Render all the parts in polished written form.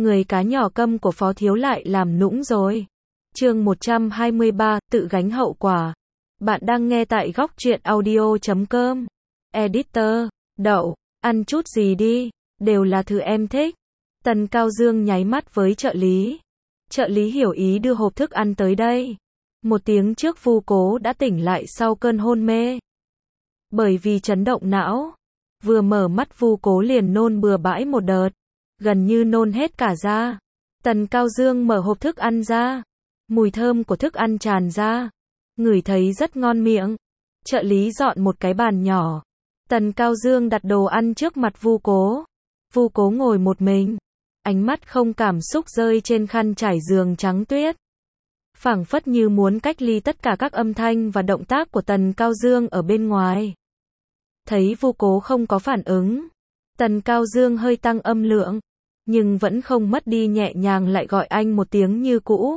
Người cá nhỏ câm của Phó Thiếu lại làm nũng rồi. Chương 123, tự gánh hậu quả. Bạn đang nghe tại góc truyện audio.com. Editor, Đậu, ăn chút gì đi, đều là thứ em thích. Tần Cao Dương nháy mắt với trợ lý. Trợ lý hiểu ý đưa hộp thức ăn tới đây. Một tiếng trước Vu Cố đã tỉnh lại sau cơn hôn mê. Bởi vì chấn động não, vừa mở mắt Vu Cố liền nôn bừa bãi một đợt, gần như nôn hết cả ra. Tần Cao Dương mở hộp thức ăn ra, mùi thơm của thức ăn tràn ra, ngửi thấy rất ngon miệng. Trợ lý dọn một cái bàn nhỏ, Tần Cao Dương đặt đồ ăn trước mặt Vu Cố. Vu Cố ngồi một mình, ánh mắt không cảm xúc rơi trên khăn trải giường trắng tuyết, phảng phất như muốn cách ly tất cả các âm thanh và động tác của Tần Cao Dương ở bên ngoài. Thấy Vu Cố không có phản ứng, Tần Cao Dương hơi tăng âm lượng, nhưng vẫn không mất đi nhẹ nhàng, lại gọi anh một tiếng như cũ.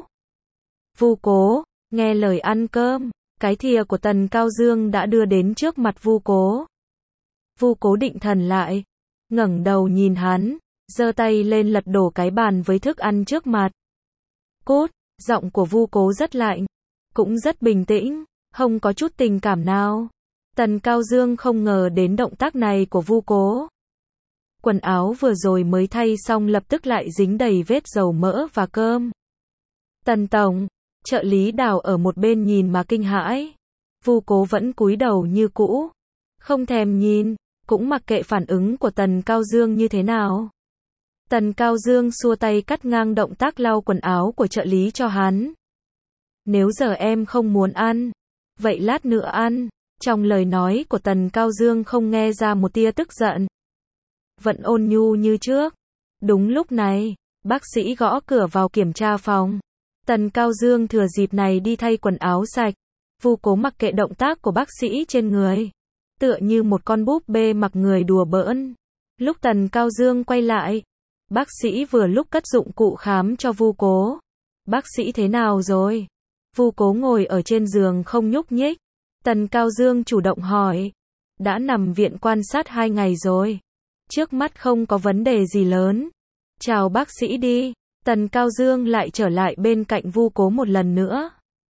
Vu Cố, nghe lời ăn cơm. Cái thìa của Tần Cao Dương đã đưa đến trước mặt Vu Cố. Vu Cố định thần lại, ngẩng đầu nhìn hắn, giơ tay lên lật đổ cái bàn với thức ăn trước mặt. Cút, giọng của Vu Cố rất lạnh, cũng rất bình tĩnh, không có chút tình cảm nào. Tần Cao Dương không ngờ đến động tác này của Vu Cố. Quần áo vừa rồi mới thay xong lập tức lại dính đầy vết dầu mỡ và cơm. Tần tổng, trợ lý Đào ở một bên nhìn mà kinh hãi. Vu Cố vẫn cúi đầu như cũ, không thèm nhìn, cũng mặc kệ phản ứng của Tần Cao Dương như thế nào. Tần Cao Dương xua tay cắt ngang động tác lau quần áo của trợ lý cho hắn. Nếu giờ em không muốn ăn, vậy lát nữa ăn. Trong lời nói của Tần Cao Dương không nghe ra một tia tức giận, vẫn ôn nhu như trước. Đúng lúc này, bác sĩ gõ cửa vào kiểm tra phòng. Tần Cao Dương thừa dịp này đi thay quần áo sạch. Vu Cố mặc kệ động tác của bác sĩ trên người, tựa như một con búp bê mặc người đùa bỡn. Lúc Tần Cao Dương quay lại, bác sĩ vừa lúc cất dụng cụ khám cho Vu Cố. Bác sĩ thế nào rồi? Vu Cố ngồi ở trên giường không nhúc nhích. Tần Cao Dương chủ động hỏi. Đã nằm viện quan sát 2 ngày rồi. Trước mắt không có vấn đề gì lớn. Chào bác sĩ đi. Tần Cao Dương lại trở lại bên cạnh Vu Cố một lần nữa.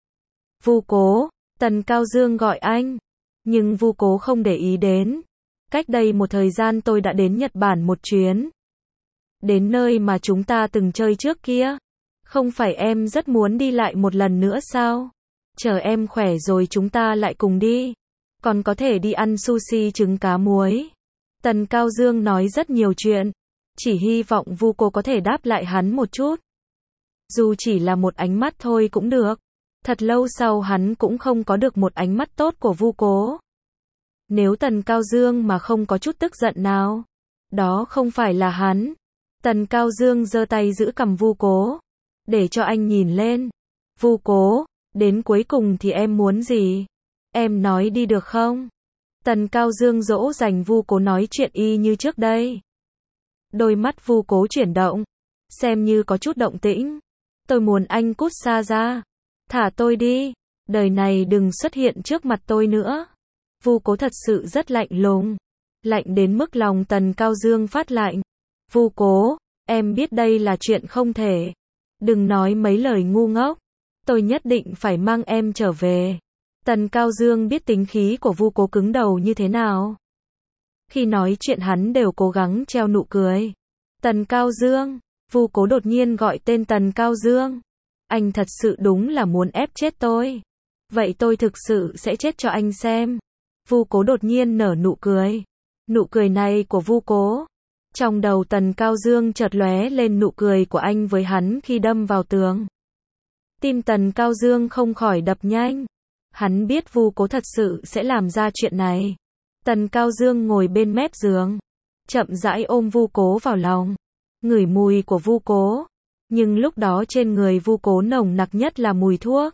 Vu Cố, Tần Cao Dương gọi anh. Nhưng Vu Cố không để ý đến. Cách đây một thời gian tôi đã đến Nhật Bản một chuyến. Đến nơi mà chúng ta từng chơi trước kia. Không phải em rất muốn đi lại một lần nữa sao? Chờ em khỏe rồi chúng ta lại cùng đi. Còn có thể đi ăn sushi trứng cá muối. Tần Cao Dương nói rất nhiều chuyện. Chỉ hy vọng Vu Cố có thể đáp lại hắn một chút. Dù chỉ là một ánh mắt thôi cũng được. Thật lâu sau hắn cũng không có được một ánh mắt tốt của Vu Cố. Nếu Tần Cao Dương mà không có chút tức giận nào, đó không phải là hắn. Tần Cao Dương giơ tay giữ cằm Vu Cố, để cho anh nhìn lên. Vu Cố, đến cuối cùng thì em muốn gì? Em nói đi được không? Tần Cao Dương dỗ dành Vu Cố nói chuyện y như trước đây. Đôi mắt Vu Cố chuyển động, xem như có chút động tĩnh. Tôi muốn anh cút xa ra. Thả tôi đi. Đời này đừng xuất hiện trước mặt tôi nữa. Vu Cố thật sự rất lạnh lùng. Lạnh đến mức lòng Tần Cao Dương phát lạnh. Vu Cố, em biết đây là chuyện không thể. Đừng nói mấy lời ngu ngốc. Tôi nhất định phải mang em trở về. Tần Cao Dương biết tính khí của Vu Cố cứng đầu như thế nào. Khi nói chuyện hắn đều cố gắng treo nụ cười. Tần Cao Dương, Vu Cố đột nhiên gọi tên Tần Cao Dương. Anh thật sự đúng là muốn ép chết tôi. Vậy tôi thực sự sẽ chết cho anh xem. Vu Cố đột nhiên nở nụ cười. Nụ cười này của Vu Cố. Trong đầu Tần Cao Dương chợt lóe lên nụ cười của anh với hắn khi đâm vào tường. Tim Tần Cao Dương không khỏi đập nhanh. Hắn biết Vu Cố thật sự sẽ làm ra chuyện này. Tần Cao Dương ngồi bên mép giường, chậm rãi ôm Vu Cố vào lòng, ngửi mùi của Vu Cố. Nhưng lúc đó trên người Vu Cố nồng nặc nhất là mùi thuốc.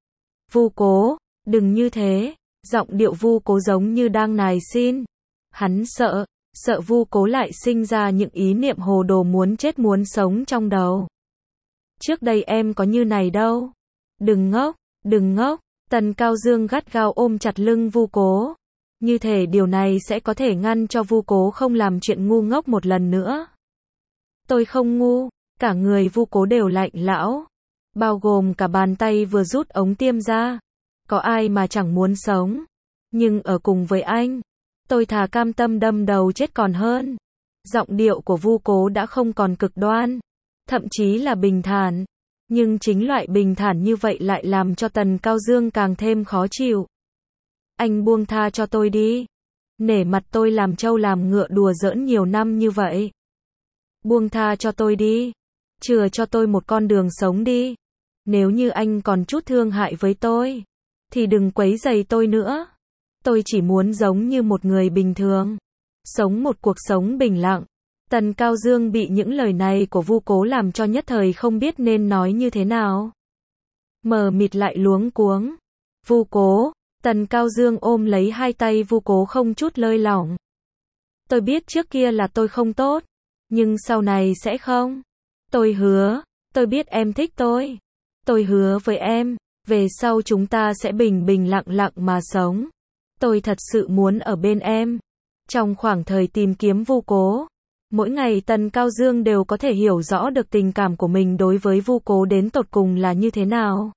Vu Cố, đừng như thế. Giọng điệu Vu Cố giống như đang nài xin. Hắn sợ Vu Cố lại sinh ra những ý niệm hồ đồ muốn chết muốn sống trong đầu. Trước đây em có như này đâu. Đừng ngốc, đừng ngốc. Tần Cao Dương gắt gao ôm chặt lưng Vu Cố. Như thể điều này sẽ có thể ngăn cho Vu Cố không làm chuyện ngu ngốc một lần nữa. Tôi không ngu. Cả người Vu Cố đều lạnh lẽo, bao gồm cả bàn tay vừa rút ống tiêm ra. Có ai mà chẳng muốn sống, nhưng ở cùng với anh, tôi thà cam tâm đâm đầu chết còn hơn. Giọng điệu của Vu Cố đã không còn cực đoan, thậm chí là bình thản, nhưng chính loại bình thản như vậy lại làm cho Tần Cao Dương càng thêm khó chịu. Anh buông tha cho tôi đi. Nể mặt tôi làm trâu làm ngựa đùa giỡn nhiều năm như vậy. Buông tha cho tôi đi. Chừa cho tôi một con đường sống đi. Nếu như anh còn chút thương hại với tôi, thì đừng quấy rầy tôi nữa. Tôi chỉ muốn giống như một người bình thường, sống một cuộc sống bình lặng. Tần Cao Dương bị những lời này của Vu Cố làm cho nhất thời không biết nên nói như thế nào. Mờ mịt lại luống cuống. Vu Cố, Tần Cao Dương ôm lấy hai tay Vu Cố không chút lơi lỏng. Tôi biết trước kia là tôi không tốt, nhưng sau này sẽ không. Tôi hứa, tôi biết em thích tôi. Tôi hứa với em, về sau chúng ta sẽ bình bình lặng lặng mà sống. Tôi thật sự muốn ở bên em. Trong khoảng thời tìm kiếm Vu Cố, mỗi ngày Tần Cao Dương đều có thể hiểu rõ được tình cảm của mình đối với Vu Cố đến tột cùng là như thế nào.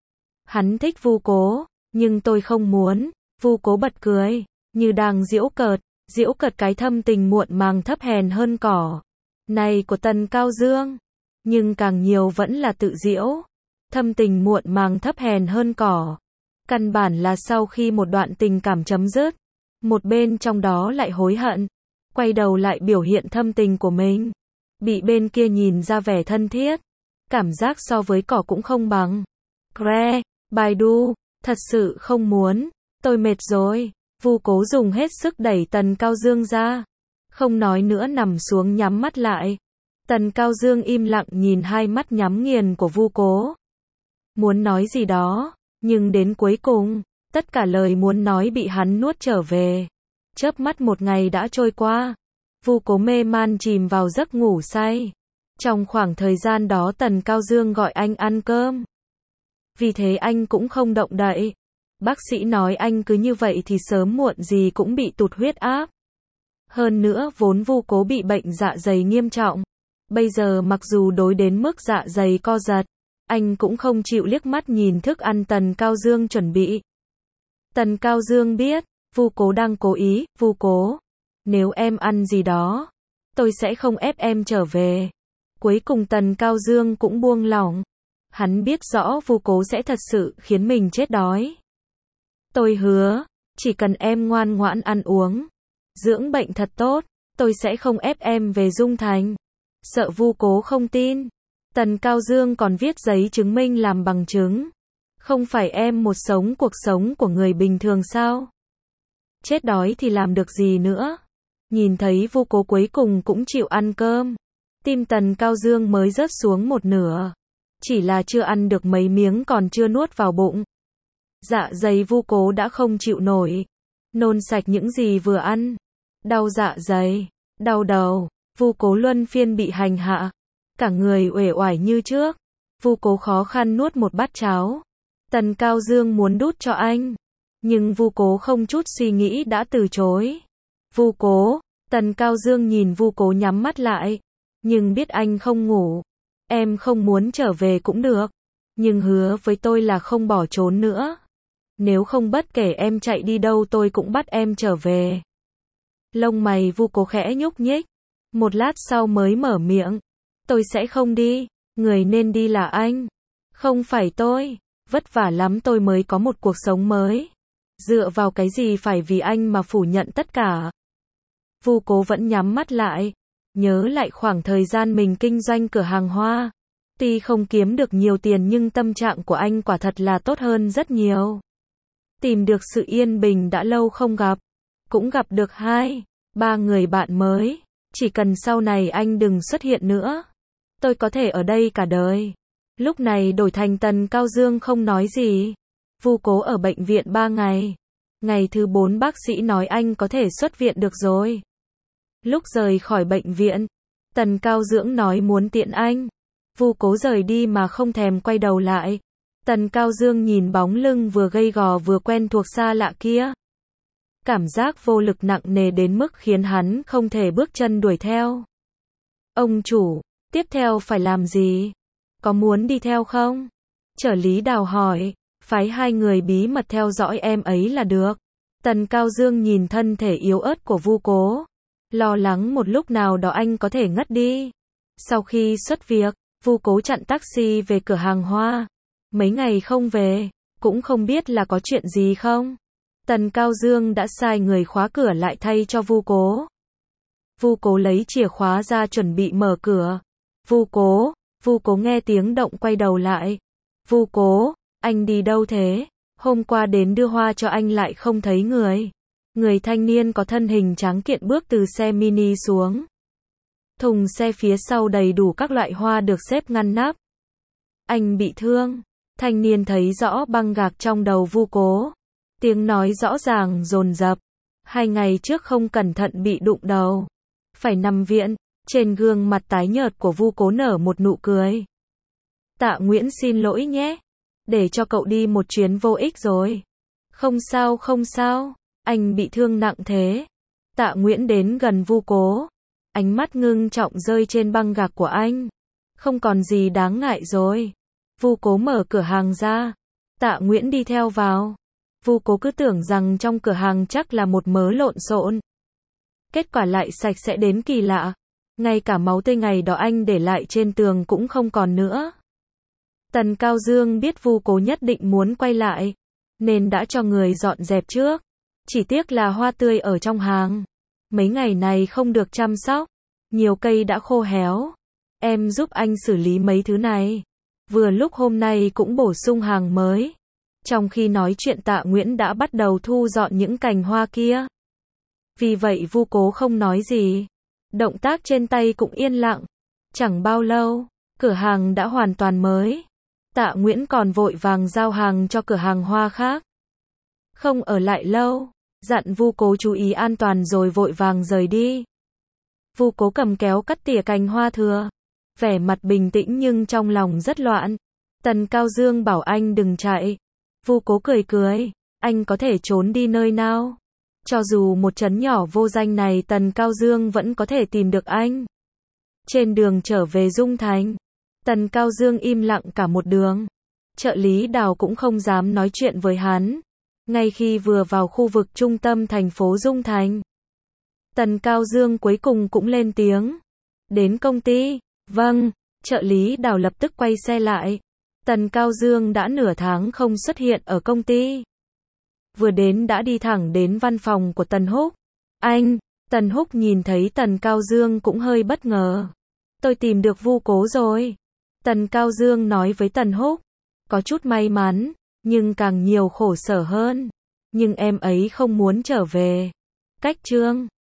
Hắn thích Vu Cố, nhưng tôi không muốn. Vu Cố bật cười, như đang giễu cợt cái thâm tình muộn màng thấp hèn hơn cỏ này của Tần Cao Dương. Nhưng càng nhiều vẫn là tự giễu. Thâm tình muộn màng thấp hèn hơn cỏ. Căn bản là sau khi một đoạn tình cảm chấm dứt, một bên trong đó lại hối hận, quay đầu lại biểu hiện thâm tình của mình, bị bên kia nhìn ra vẻ thân thiết, cảm giác so với cỏ cũng không bằng. Gre, Baidu, thật sự không muốn, tôi mệt rồi. Vu Cố dùng hết sức đẩy Tần Cao Dương ra, không nói nữa nằm xuống nhắm mắt lại. Tần Cao Dương im lặng nhìn hai mắt nhắm nghiền của Vu Cố. Muốn nói gì đó, nhưng đến cuối cùng, tất cả lời muốn nói bị hắn nuốt trở về. Chớp mắt một ngày đã trôi qua. Vu Cố mê man chìm vào giấc ngủ say. Trong khoảng thời gian đó Tần Cao Dương gọi anh ăn cơm. Vì thế anh cũng không động đậy. Bác sĩ nói anh cứ như vậy thì sớm muộn gì cũng bị tụt huyết áp. Hơn nữa vốn Vu Cố bị bệnh dạ dày nghiêm trọng. Bây giờ mặc dù đối đến mức dạ dày co giật, anh cũng không chịu liếc mắt nhìn thức ăn Tần Cao Dương chuẩn bị. Tần Cao Dương biết, Vu Cố đang cố ý. Vu Cố, nếu em ăn gì đó, tôi sẽ không ép em trở về. Cuối cùng Tần Cao Dương cũng buông lỏng. Hắn biết rõ Vu Cố sẽ thật sự khiến mình chết đói. Tôi hứa, chỉ cần em ngoan ngoãn ăn uống, dưỡng bệnh thật tốt, tôi sẽ không ép em về Dung Thành. Sợ Vu Cố không tin, Tần Cao Dương còn viết giấy chứng minh làm bằng chứng. Không phải em một sống cuộc sống của người bình thường sao? Chết đói thì làm được gì nữa? Nhìn thấy Vu Cố cuối cùng cũng chịu ăn cơm, tim Tần Cao Dương mới rớt xuống một nửa. Chỉ là chưa ăn được mấy miếng còn chưa nuốt vào bụng. Dạ dày Vu Cố đã không chịu nổi. Nôn sạch những gì vừa ăn. Đau dạ dày, đau đầu. Vu Cố luân phiên bị hành hạ. Cả người uể oải như trước. Vu Cố khó khăn nuốt một bát cháo. Tần Cao Dương muốn đút cho anh. Nhưng Vu Cố không chút suy nghĩ đã từ chối. Vu Cố, Tần Cao Dương nhìn Vu Cố nhắm mắt lại. Nhưng biết anh không ngủ. Em không muốn trở về cũng được. Nhưng hứa với tôi là không bỏ trốn nữa. Nếu không bất kể em chạy đi đâu tôi cũng bắt em trở về. Lông mày Vu Cố khẽ nhúc nhích. Một lát sau mới mở miệng. Tôi sẽ không đi. Người nên đi là anh. Không phải tôi. Vất vả lắm tôi mới có một cuộc sống mới. Dựa vào cái gì phải vì anh mà phủ nhận tất cả. Vu Cố vẫn nhắm mắt lại. Nhớ lại khoảng thời gian mình kinh doanh cửa hàng hoa. Tuy không kiếm được nhiều tiền nhưng tâm trạng của anh quả thật là tốt hơn rất nhiều. Tìm được sự yên bình đã lâu không gặp. Cũng gặp được 2-3 người bạn mới. Chỉ cần sau này anh đừng xuất hiện nữa. Tôi có thể ở đây cả đời. Lúc này đổi thành Tần Cao Dương không nói gì. Vu Cố ở bệnh viện 3 ngày. Ngày thứ 4 bác sĩ nói anh có thể xuất viện được rồi. Lúc rời khỏi bệnh viện, Tần Cao Dương nói muốn tiện anh. Vu Cố rời đi mà không thèm quay đầu lại. Tần Cao Dương nhìn bóng lưng vừa gầy gò vừa quen thuộc xa lạ kia. Cảm giác vô lực nặng nề đến mức khiến hắn không thể bước chân đuổi theo. Ông chủ, Tiếp theo phải làm gì? Có muốn đi theo không? Trợ lý Đào hỏi. Phái 2 người bí mật theo dõi em ấy là được. Tần Cao Dương nhìn thân thể yếu ớt của Vu Cố. Lo lắng một lúc nào đó anh có thể ngất đi. Sau khi xuất việc, Vu Cố chặn taxi về cửa hàng hoa. Mấy ngày không về, cũng không biết là có chuyện gì không. Tần Cao Dương đã sai người khóa cửa lại thay cho Vu Cố. Vu Cố lấy chìa khóa ra chuẩn bị mở cửa. Vu Cố nghe tiếng động quay đầu lại. Vu Cố, anh đi đâu thế? Hôm qua đến đưa hoa cho anh lại không thấy người. Người thanh niên có thân hình tráng kiện bước từ xe mini xuống. Thùng xe phía sau đầy đủ các loại hoa được xếp ngăn nắp. Anh bị thương. Thanh niên thấy rõ băng gạc trong đầu Vu Cố. Tiếng nói rõ ràng dồn dập. 2 ngày trước không cẩn thận bị đụng đầu. Phải nằm viện. Trên gương mặt tái nhợt của Vu Cố nở một nụ cười. Tạ Nguyễn xin lỗi nhé. Để cho cậu đi một chuyến vô ích rồi. Không sao. Anh bị thương nặng thế. Tạ Nguyễn đến gần Vu Cố. Ánh mắt ngưng trọng rơi trên băng gạc của anh. Không còn gì đáng ngại rồi. Vu Cố mở cửa hàng ra. Tạ Nguyễn đi theo vào. Vu Cố cứ tưởng rằng trong cửa hàng chắc là một mớ lộn xộn. Kết quả lại sạch sẽ đến kỳ lạ. Ngay cả máu tươi ngày đó anh để lại trên tường cũng không còn nữa. Tần Cao Dương biết Vu Cố nhất định muốn quay lại, nên đã cho người dọn dẹp trước. Chỉ tiếc là hoa tươi ở trong hàng. Mấy ngày này không được chăm sóc. Nhiều cây đã khô héo. Em giúp anh xử lý mấy thứ này. Vừa lúc hôm nay cũng bổ sung hàng mới. Trong khi nói chuyện Tạ Nguyễn đã bắt đầu thu dọn những cành hoa kia. Vì vậy Vu Cố không nói gì. Động tác trên tay cũng yên lặng. Chẳng bao lâu, cửa hàng đã hoàn toàn mới. Tạ Nguyễn còn vội vàng giao hàng cho cửa hàng hoa khác. Không ở lại lâu, dặn Vu Cố chú ý an toàn rồi vội vàng rời đi. Vu Cố cầm kéo cắt tỉa cành hoa thừa. Vẻ mặt bình tĩnh nhưng trong lòng rất loạn. Tần Cao Dương bảo anh đừng chạy. Vu Cố cười. Anh có thể trốn đi nơi nào? Cho dù một trấn nhỏ vô danh này Tần Cao Dương vẫn có thể tìm được anh. Trên đường trở về Dung Thành, Tần Cao Dương im lặng cả một đường. Trợ lý Đào cũng không dám nói chuyện với hắn. Ngay khi vừa vào khu vực trung tâm thành phố Dung Thành, Tần Cao Dương cuối cùng cũng lên tiếng. Đến công ty? Vâng. Trợ lý Đào lập tức quay xe lại. Tần Cao Dương đã nửa tháng không xuất hiện ở công ty. Vừa đến đã đi thẳng đến văn phòng của Tần Húc. Anh, Tần Húc nhìn thấy Tần Cao Dương cũng hơi bất ngờ. Tôi tìm được Vu Cố rồi. Tần Cao Dương nói với Tần Húc. Có chút may mắn, nhưng càng nhiều khổ sở hơn. Nhưng em ấy không muốn trở về. Cách chương